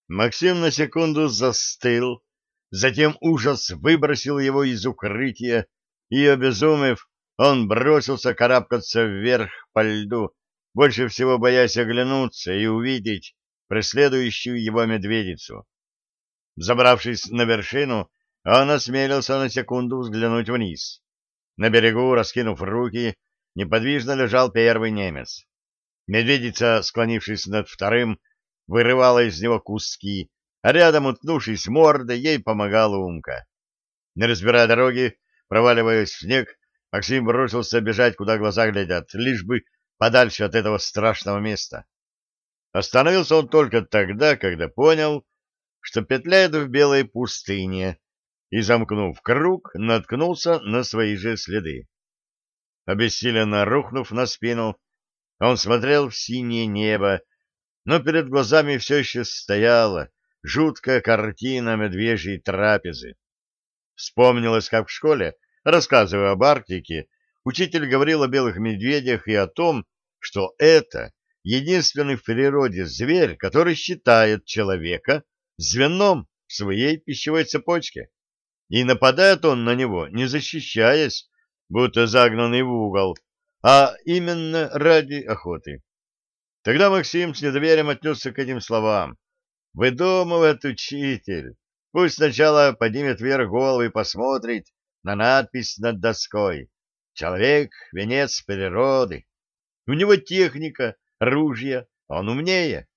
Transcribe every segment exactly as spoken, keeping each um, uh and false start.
Максим на секунду застыл, затем ужас выбросил его из укрытия, и, обезумев, он бросился карабкаться вверх по льду, больше всего боясь оглянуться и увидеть преследующую его медведицу. Забравшись на вершину, он осмелился на секунду взглянуть вниз. На берегу, раскинув руки, неподвижно лежал первый немец. Медведица, склонившись над вторым, вырывала из него куски, а рядом, уткнувшись мордой, ей помогала Умка. Не разбирая дороги, проваливаясь в снег, Максим бросился бежать, куда глаза глядят, лишь бы подальше от этого страшного места. Остановился он только тогда, когда понял, что петляет в белой пустыне, и, замкнув круг, наткнулся на свои же следы. Обессиленно рухнув на спину, он смотрел в синее небо, но перед глазами все еще стояла жуткая картина медвежьей трапезы. Вспомнилось, как в школе, рассказывая об Арктике, учитель говорил о белых медведях и о том, что это единственный в природе зверь, который считает человека звеном в своей пищевой цепочке. И нападает он на него, не защищаясь, будто загнанный в угол, а именно ради охоты. Тогда Максим с недоверием отнесся к этим словам. Выдумывает учитель. Пусть сначала поднимет вверх голову и посмотрит на надпись над доской. Человек — венец природы. У него техника, ружья, он умнее.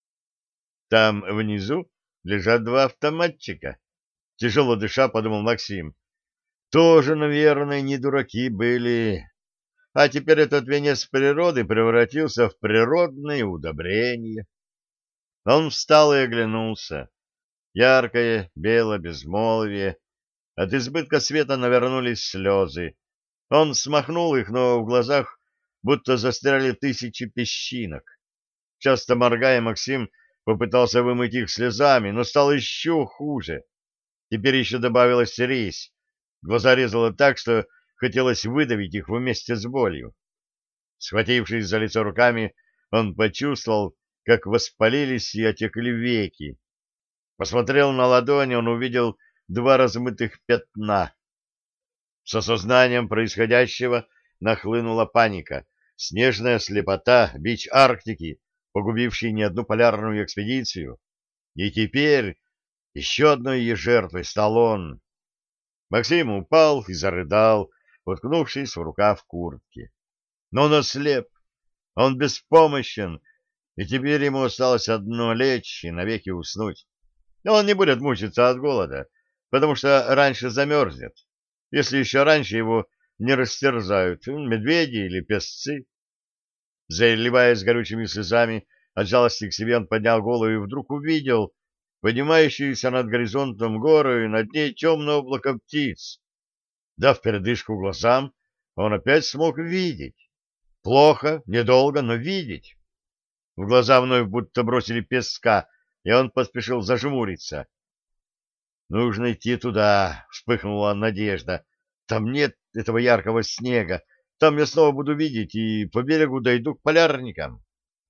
Там внизу лежат два автоматчика. Тяжело дыша, подумал Максим. Тоже, наверное, не дураки были. А теперь этот венец природы превратился в природное удобрение. Он встал и оглянулся. Яркое, белое безмолвие. От избытка света навернулись слезы. Он смахнул их, но в глазах будто застряли тысячи песчинок. Часто моргая, Максим попытался вымыть их слезами, но стало еще хуже. Теперь еще добавилась резь. Глаза резало так, что хотелось выдавить их вместе с болью. Схватившись за лицо руками, он почувствовал, как воспалились и отекли веки. Посмотрел на ладони, он увидел два размытых пятна. С осознанием происходящего нахлынула паника. Снежная слепота, бич Арктики, погубивший не одну полярную экспедицию. И теперь еще одной ее жертвой стал он. Максим упал и зарыдал, уткнувшись в рукав куртки. Но он ослеп, он беспомощен, и теперь ему осталось одно — лечь и навеки уснуть. Но он не будет мучиться от голода, потому что раньше замерзнет, если еще раньше его не растерзают медведи или песцы. Заливаясь горючими слезами, от жалости к себе он поднял голову и вдруг увидел поднимающуюся над горизонтом гору и над ней темное облако птиц. Дав передышку глазам, он опять смог видеть. Плохо, недолго, но видеть. В глаза вновь будто бросили песка, и он поспешил зажмуриться. «Нужно идти туда», — вспыхнула надежда. «Там нет этого яркого снега. Там я снова буду видеть и по берегу дойду к полярникам».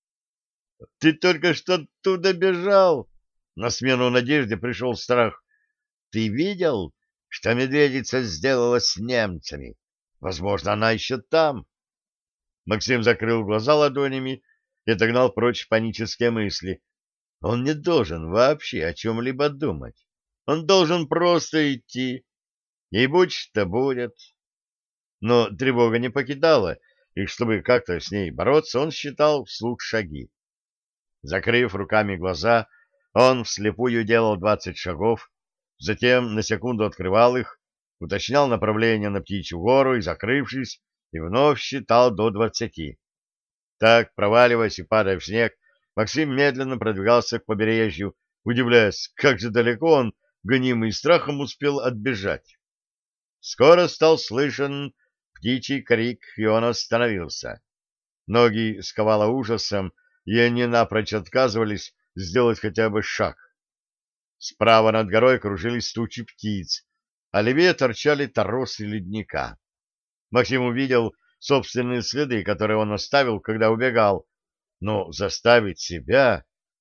«Ты только что оттуда бежал!» На смену надежде пришел страх. «Ты видел, что медведица сделала с немцами? Возможно, она еще там». Максим закрыл глаза ладонями и отогнал прочь панические мысли. Он не должен вообще о чем-либо думать. Он должен просто идти, и будь что будет. Но тревога не покидала, и чтобы как-то с ней бороться, он считал вслух шаги. Закрыв руками глаза, он вслепую делал двадцать шагов, затем на секунду открывал их, уточнял направление на Птичью гору и, закрывшись, и вновь считал до двадцати. Так, проваливаясь и падая в снег, Максим медленно продвигался к побережью, удивляясь, как же далеко он, гонимый страхом, успел отбежать. Скоро стал слышен птичий крик, и он остановился. Ноги сковало ужасом, и они напрочь отказывались сделать хотя бы шаг. Справа над горой кружились тучи птиц, а левее торчали торосы ледника. Максим увидел собственные следы, которые он оставил, когда убегал, но заставить себя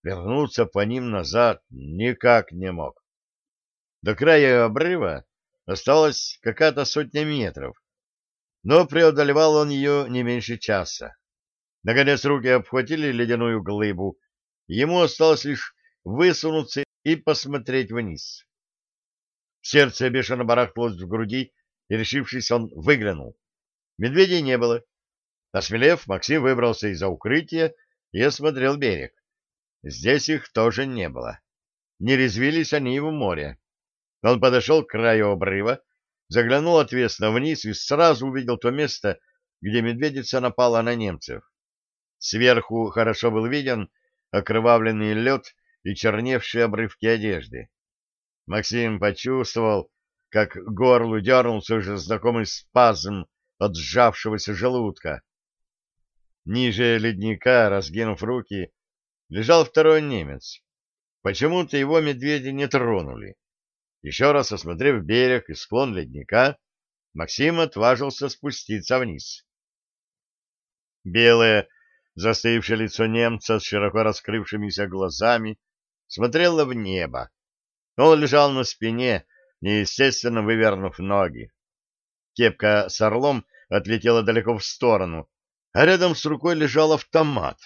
вернуться по ним назад никак не мог. До края обрыва осталась какая-то сотня метров, но преодолевал он ее не меньше часа. Наконец руки обхватили ледяную глыбу, ему осталось лишь высунуться и посмотреть вниз. Сердце бешено барахталось в груди, и, решившись, он выглянул. Медведей не было. Осмелев, Максим выбрался из-за укрытия и осмотрел берег. Здесь их тоже не было. Не резвились они и в море. Он подошел к краю обрыва, заглянул отвесно вниз и сразу увидел то место, где медведица напала на немцев. Сверху хорошо был виден окровавленный лед и черневшие обрывки одежды. Максим почувствовал, как к горлу дернулся уже знакомый спазм от сжавшегося желудка. Ниже ледника, раскинув руки, лежал второй немец. Почему-то его медведи не тронули. Еще раз осмотрев берег и склон ледника, Максим отважился спуститься вниз. Белое, застывшее лицо немца с широко раскрывшимися глазами смотрело в небо. Он лежал на спине, неестественно вывернув ноги. Кепка с орлом отлетела далеко в сторону, а рядом с рукой лежал автомат.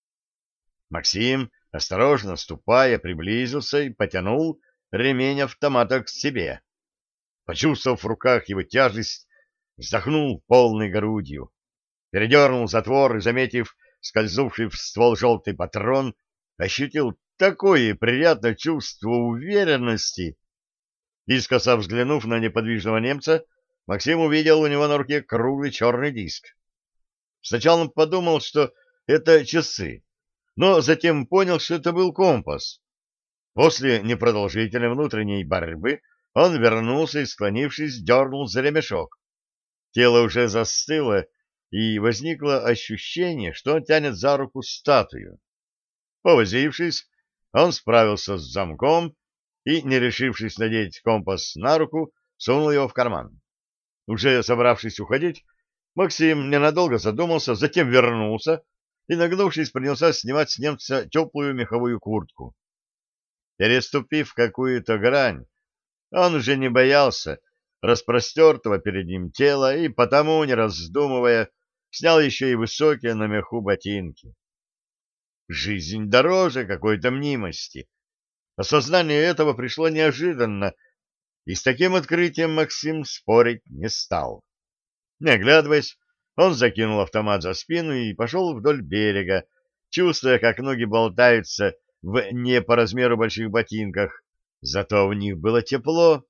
Максим, осторожно ступая, приблизился и потянул ремень автомата к себе. Почувствовав в руках его тяжесть, вздохнул полной грудью, передернул затвор и, заметив скользнувший в ствол желтый патрон, ощутил такое приятное чувство уверенности. Искоса взглянув на неподвижного немца, Максим увидел у него на руке круглый черный диск. Сначала он подумал, что это часы, но затем понял, что это был компас. После непродолжительной внутренней борьбы он вернулся и, склонившись, дернул за ремешок. Тело уже застыло, и возникло ощущение, что он тянет за руку статую. Повозившись, он справился с замком и, не решившись надеть компас на руку, сунул его в карман. Уже собравшись уходить, Максим ненадолго задумался, затем вернулся и, нагнувшись, принялся снимать с немца теплую меховую куртку. Переступив какую-то грань, он уже не боялся распростертого перед ним тела и потому, не раздумывая, снял еще и высокие на меху ботинки. Жизнь дороже какой-то мнимости. Осознание этого пришло неожиданно, и с таким открытием Максим спорить не стал. Не оглядываясь, он закинул автомат за спину и пошел вдоль берега, чувствуя, как ноги болтаются в не по размеру больших ботинках, зато в них было тепло.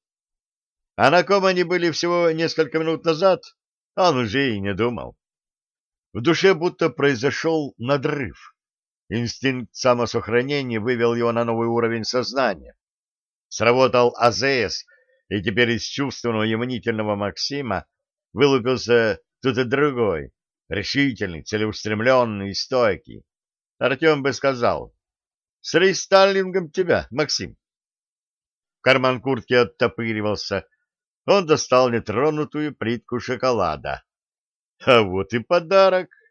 А на ком они были всего несколько минут назад, он уже и не думал. В душе будто произошел надрыв. Инстинкт самосохранения вывел его на новый уровень сознания. Сработал А З С, и теперь из чувственного и мнительного Максима вылупился тут и другой, решительный, целеустремленный и стойкий. Артем бы сказал: «С рейстайлингом тебя, Максим!» Карман куртки оттопыривался. Он достал нетронутую плитку шоколада. А вот и подарок.